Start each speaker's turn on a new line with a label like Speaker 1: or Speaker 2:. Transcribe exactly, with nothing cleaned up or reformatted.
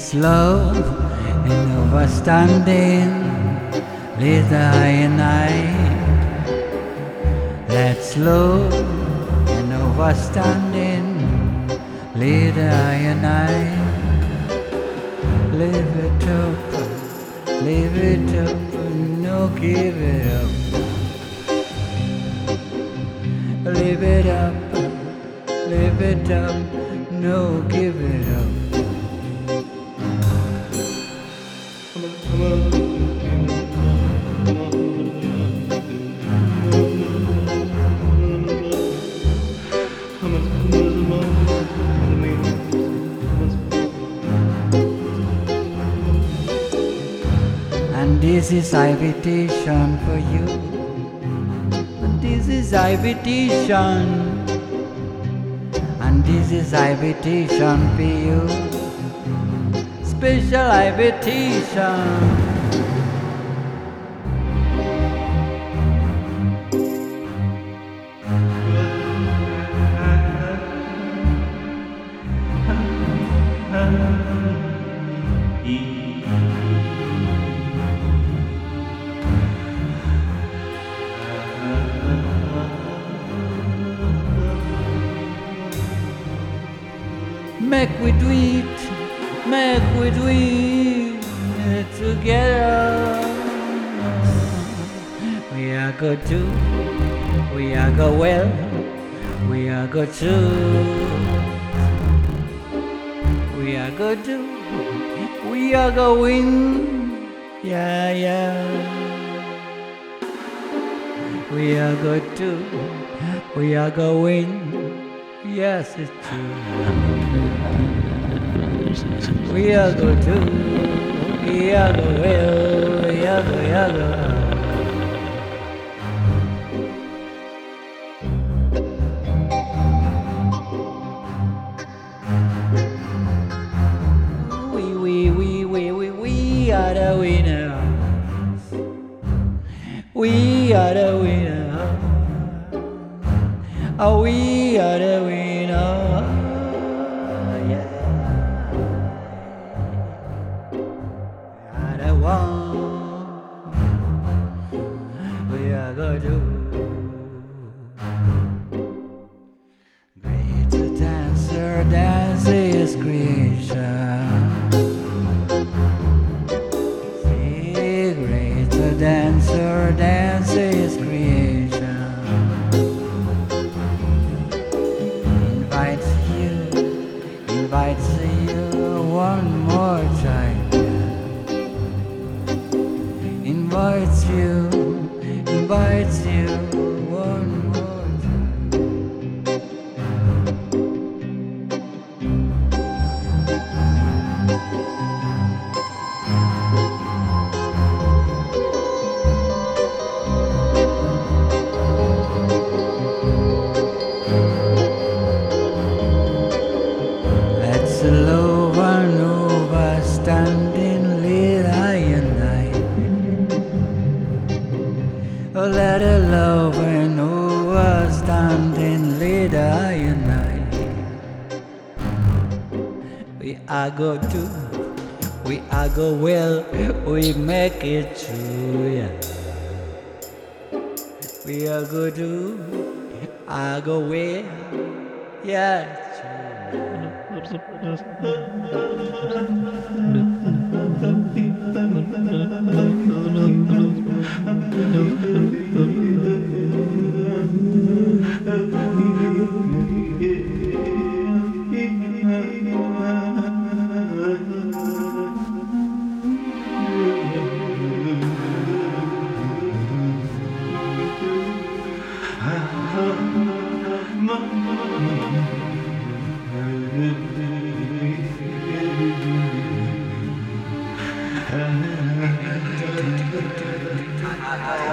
Speaker 1: Let's love and overstanding, lead the high and high. Let's love and overstanding, lead the high and high. Live it up, live it up, no give it up. Live it up, live it up, no give it up. And this is invitation for you. This is invitation, and this is invitation for you. Special invitation. Make we do it, make we do it together. We are go to, we are go well, we are go to, we are go to, we are go win, yeah, yeah. We are go to, we are go win. Yes, it's true. We are go to, we are go well, we are go, we are go. We, we, we, we, we, we are the winners. We are the winners. Oh, we are the winner, yeah. We are the one. We are going to great dancer, dance is creation. See, great dancer, dance is creation. Invites you one more time. Invites you, invites you one more love and overstanding, lead I and I. Oh, let a love and overstanding, lead I and I. We are go to, we are go well, we make it true, yeah. We are go to, I go well, yeah. I